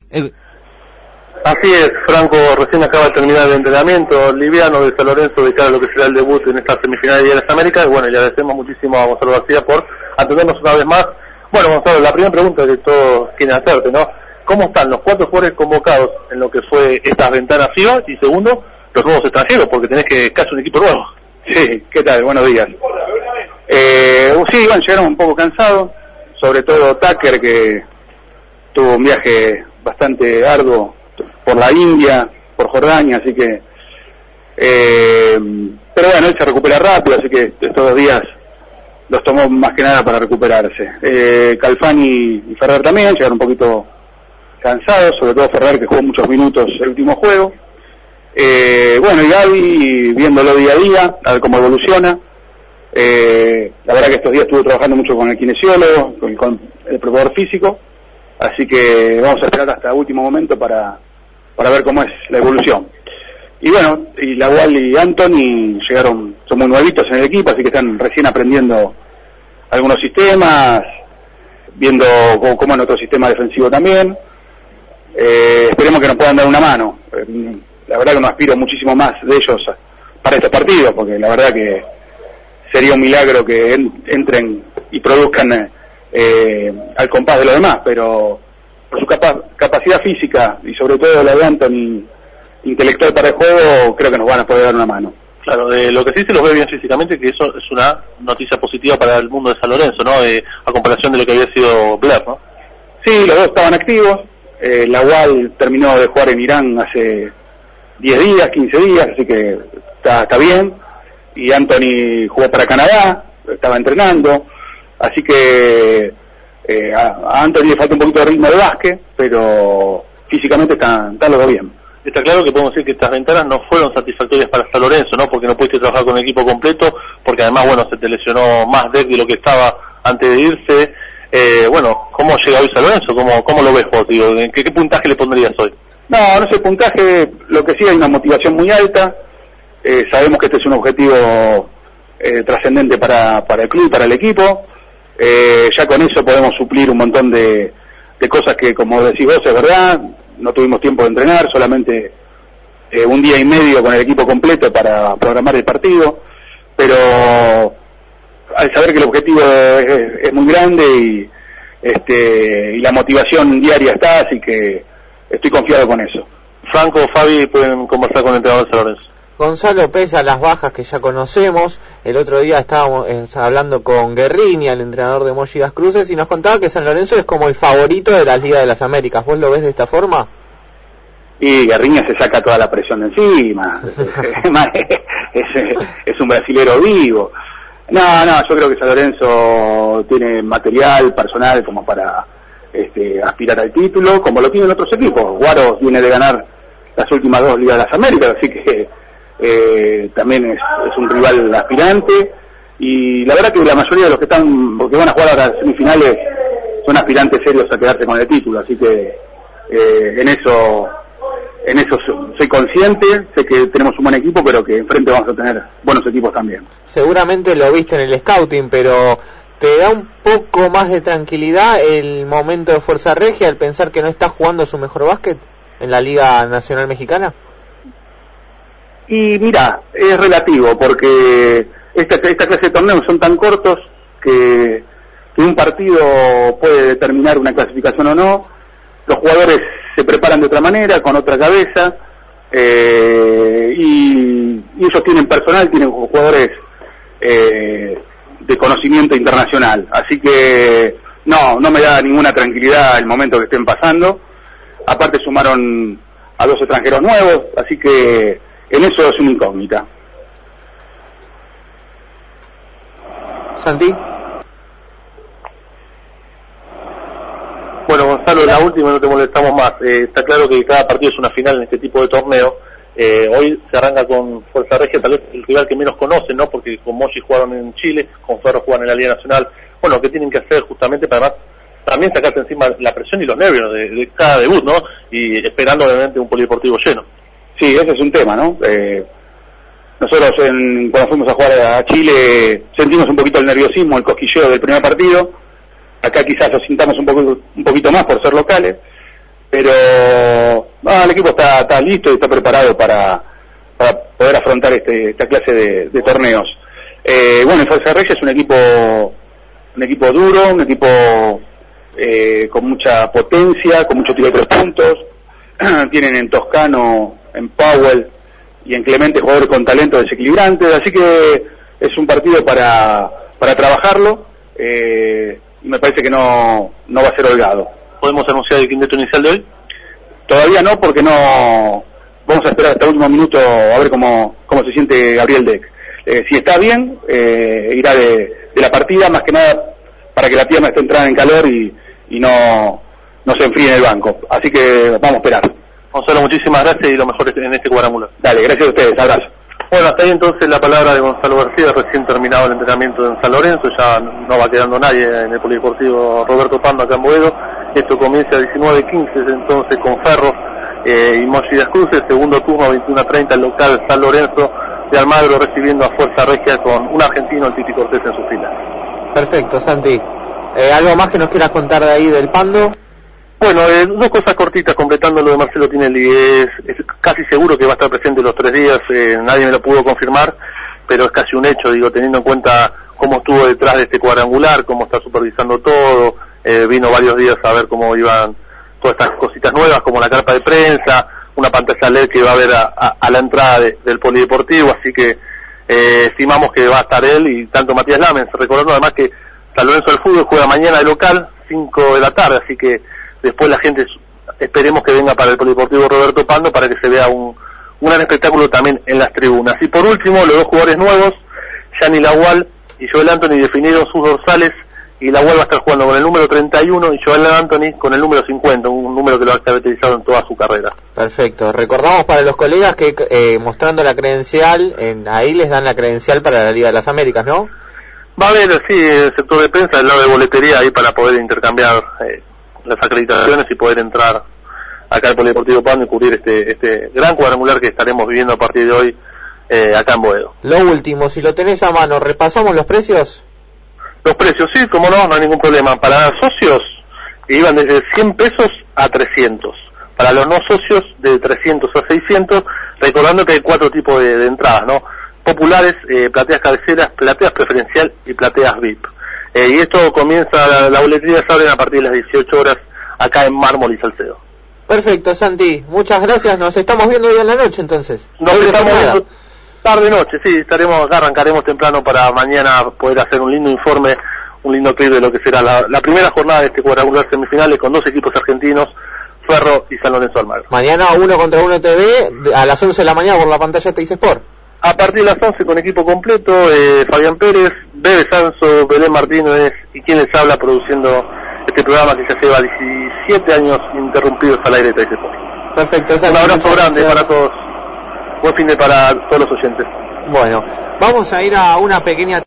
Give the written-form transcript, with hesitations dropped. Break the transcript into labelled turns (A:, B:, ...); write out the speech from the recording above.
A: Así es, Franco recién acaba de terminar el entrenamiento liviano de San Lorenzo de cara a lo que será el debut en esta semifinal de las Américas. Y bueno, le agradecemos muchísimo a Gonzalo García por atendernos una vez más. Bueno, Gonzalo, la primera pregunta que todos quieren hacerte, ¿no? ¿Cómo están los 4 jugadores convocados en lo que fue estas ventanas FIBA? Y segundo, los nuevos extranjeros, porque tenés que casi un equipo nuevo.
B: Sí, ¿qué tal? Buenos días. Sí, Iván, llegaron un poco cansados, sobre todo Tucker, que tuvo un viaje bastante arduo por la India, por Jordania, así que pero bueno, él se recupera rápido, así que estos 2 días los tomó más que nada para recuperarse. Calfani y Ferrer también llegaron un poquito cansados, sobre todo Ferrer, que jugó muchos minutos el último juego. Bueno, y Gaby viéndolo día a día, a ver cómo evoluciona. La verdad que estos días estuve trabajando mucho con el kinesiólogo, con el preparador físico, así que vamos a esperar hasta el último momento para ver cómo es la evolución. Y bueno, y la Wall y Anthony llegaron, son muy nuevitos en el equipo, así que están recién aprendiendo algunos sistemas, viendo cómo es nuestro sistema defensivo también. Esperemos que nos puedan dar una mano. La verdad que no aspiro muchísimo más de ellos para estos partidos, porque la verdad que sería un milagro que entren y produzcan al compás de los demás, pero por su capacidad física y sobre todo la de Anthony intelectual para el juego, creo que nos van a poder dar una mano.
A: Claro, lo que sí se los ve bien físicamente, que eso es una noticia positiva para el mundo de San Lorenzo, ¿no? A comparación de lo que había sido Blair, ¿no?
B: Sí, los dos estaban activos. La UAL terminó de jugar en Irán hace 10 días, 15 días, así que está bien. Y Anthony jugó para Canadá, estaba entrenando, así que a Anthony le falta un poquito de ritmo de básquet, pero físicamente están los dos bien.
A: Está claro que podemos decir que estas ventanas no fueron satisfactorias para San Lorenzo, ¿no? Porque no pudiste trabajar con el equipo completo, porque además, bueno, se te lesionó más Deck de lo que estaba antes de irse. Bueno, ¿cómo llega hoy San Lorenzo? ¿Cómo lo ves vos, tío? ¿Qué puntaje le pondrías hoy?
B: No sé el puntaje, lo que sí hay una motivación muy alta. Sabemos que este es un objetivo trascendente para el club, para el equipo. Ya con eso podemos suplir un montón de cosas que, como decís vos, es verdad. No tuvimos tiempo de entrenar, solamente 1 día y medio con el equipo completo para programar el partido, pero al saber que el objetivo es muy grande y la motivación diaria está, así que estoy confiado con eso.
A: Franco, Fabi, pueden conversar con el entrenador de San Lorenzo.
C: Gonzalo, pese a las bajas que ya conocemos, el otro día estábamos hablando con Guerrini, el entrenador de Mogi Das Cruces, y nos contaba que San Lorenzo es como el favorito de las Ligas de las Américas. ¿Vos lo ves de esta forma?
B: Y Guerrini se saca toda la presión de encima. es un brasilero vivo. No, yo creo que San Lorenzo tiene material personal como para aspirar al título, como lo tienen otros equipos. Guaros viene de ganar las últimas 2 Ligas de las Américas, así que también es un rival aspirante, y la verdad que la mayoría de los que van a jugar ahora semifinales son aspirantes serios a quedarse con el título, así que en eso soy consciente, sé que tenemos un buen equipo, pero que enfrente vamos a tener buenos equipos también.
C: Seguramente lo viste en el scouting, pero ¿te da un poco más de tranquilidad el momento de Fuerza Regia al pensar que no está jugando su mejor básquet en la Liga Nacional Mexicana?
B: Y mira, es relativo, porque esta clase de torneos son tan cortos que un partido puede determinar una clasificación o no. Los jugadores se preparan de otra manera, con otra cabeza, y ellos tienen personal, tienen jugadores de conocimiento internacional, así que no me da ninguna tranquilidad el momento que estén pasando. Aparte sumaron a 2 extranjeros nuevos, así que en eso es una incógnita.
C: Santi.
A: Bueno, Gonzalo, la última, no te molestamos más. Está claro que cada partido es una final en este tipo de torneo. Hoy se arranca con Fuerza Regia, tal vez el rival que menos conocen, ¿no? Porque con Mogi jugaron en Chile, con Ferro juegan en la Liga Nacional. Bueno, ¿qué tienen que hacer justamente para también sacarse encima la presión y los nervios de cada debut, ¿no? Y esperando obviamente un polideportivo lleno.
B: Sí, ese es un tema, ¿no? Nosotros cuando fuimos a jugar a Chile sentimos un poquito el nerviosismo, el cosquilleo del primer partido. Acá quizás lo sintamos un poquito más por ser locales, pero el equipo está listo y está preparado para poder afrontar esta clase de torneos. Bueno, el Fuerza Regia es un equipo duro, un equipo con mucha potencia, con mucho tiro de 3 puntos. Tienen en Toscano, en Powell y en Clemente jugadores con talento desequilibrantes, así que es un partido para trabajarlo, y me parece que no va a ser holgado.
A: ¿Podemos anunciar el quinteto inicial de hoy?
B: Todavía no, porque no vamos a esperar hasta el último minuto a ver cómo se siente Gabriel Deck. Si está bien, irá de la partida, más que nada para que la pierna esté entrada en calor y no se enfríe en el banco. Así que vamos a esperar.
A: Gonzalo, muchísimas gracias y lo mejor en este cuadrangular.
B: Dale, gracias a ustedes, abrazo.
A: Bueno, hasta ahí entonces la palabra de Gonzalo García, recién terminado el entrenamiento en San Lorenzo, ya no va quedando nadie en el Polideportivo Roberto Pando acá en Boedo. Esto comienza a 19:15 entonces con Ferro y Mochi das Cruces, segundo turno 21:30 el local San Lorenzo de Almagro recibiendo a Fuerza Regia con un argentino, el Titi Cortés, en su fila.
C: Perfecto, Santi. ¿Algo más que nos quieras contar de ahí del Pando?
A: Bueno, 2 cosas cortitas completando lo de Marcelo Tinelli. Es casi seguro que va a estar presente los 3 días, nadie me lo pudo confirmar, pero es casi un hecho, digo, teniendo en cuenta cómo estuvo detrás de este cuadrangular, cómo está supervisando todo, vino varios días a ver cómo iban todas estas cositas nuevas, como la carpa de prensa, una pantalla LED que va a haber a la entrada del Polideportivo, así que estimamos que va a estar él y tanto Matías Lamens, recordando además que San Lorenzo del Fútbol juega mañana de local, 5 de la tarde, así que después la gente esperemos que venga para el Polideportivo Roberto Pando para que se vea un gran espectáculo también en las tribunas. Y por último, los 2 jugadores nuevos, Gianni Lagual y Joel Anthony, definieron sus dorsales y Lagual va a estar jugando con el número 31 y Joel Anthony con el número 50, un número que lo ha caracterizado en toda su carrera.
C: Perfecto. Recordamos para los colegas que mostrando la credencial, ahí les dan la credencial para la Liga de las Américas, ¿no?
A: Va a haber, sí, el sector de prensa, el lado de boletería ahí para poder intercambiar las acreditaciones y poder entrar acá al Polideportivo Pando y cubrir este gran cuadrangular que estaremos viviendo a partir de hoy acá en Boedo.
C: Lo último, si lo tenés a mano, ¿repasamos los precios?
A: Los precios, sí, como no hay ningún problema. Para socios iban desde 100 pesos a 300. Para los no socios de 300 a 600, recordando que hay 4 tipos de entradas, ¿no? Populares, plateas cabeceras, plateas preferencial y plateas VIP. Y esto comienza, la boletería se abre a partir de las 18 horas acá en Mármol y Salcedo.
C: Perfecto, Santi, muchas gracias, nos estamos viendo hoy en la noche entonces.
A: Nos estamos viendo tarde noche, sí, arrancaremos temprano para mañana poder hacer un lindo informe, un lindo clip de lo que será la primera jornada de este cuadrangular semifinales con 2 equipos argentinos, Ferro y San Lorenzo Almagro.
C: Mañana 1 contra 1 TV a las 11 de la mañana por la pantalla Teis Sport.
A: A partir de las 11 con equipo completo, Fabián Pérez, Bebe Sanso, Belén Martínez y quien les habla produciendo este programa que ya lleva 17 años interrumpidos al aire de Teis Sport.
C: Perfecto,
A: un abrazo grande para todos, buen fin de para todos los oyentes.
C: Bueno, vamos a ir a una pequeña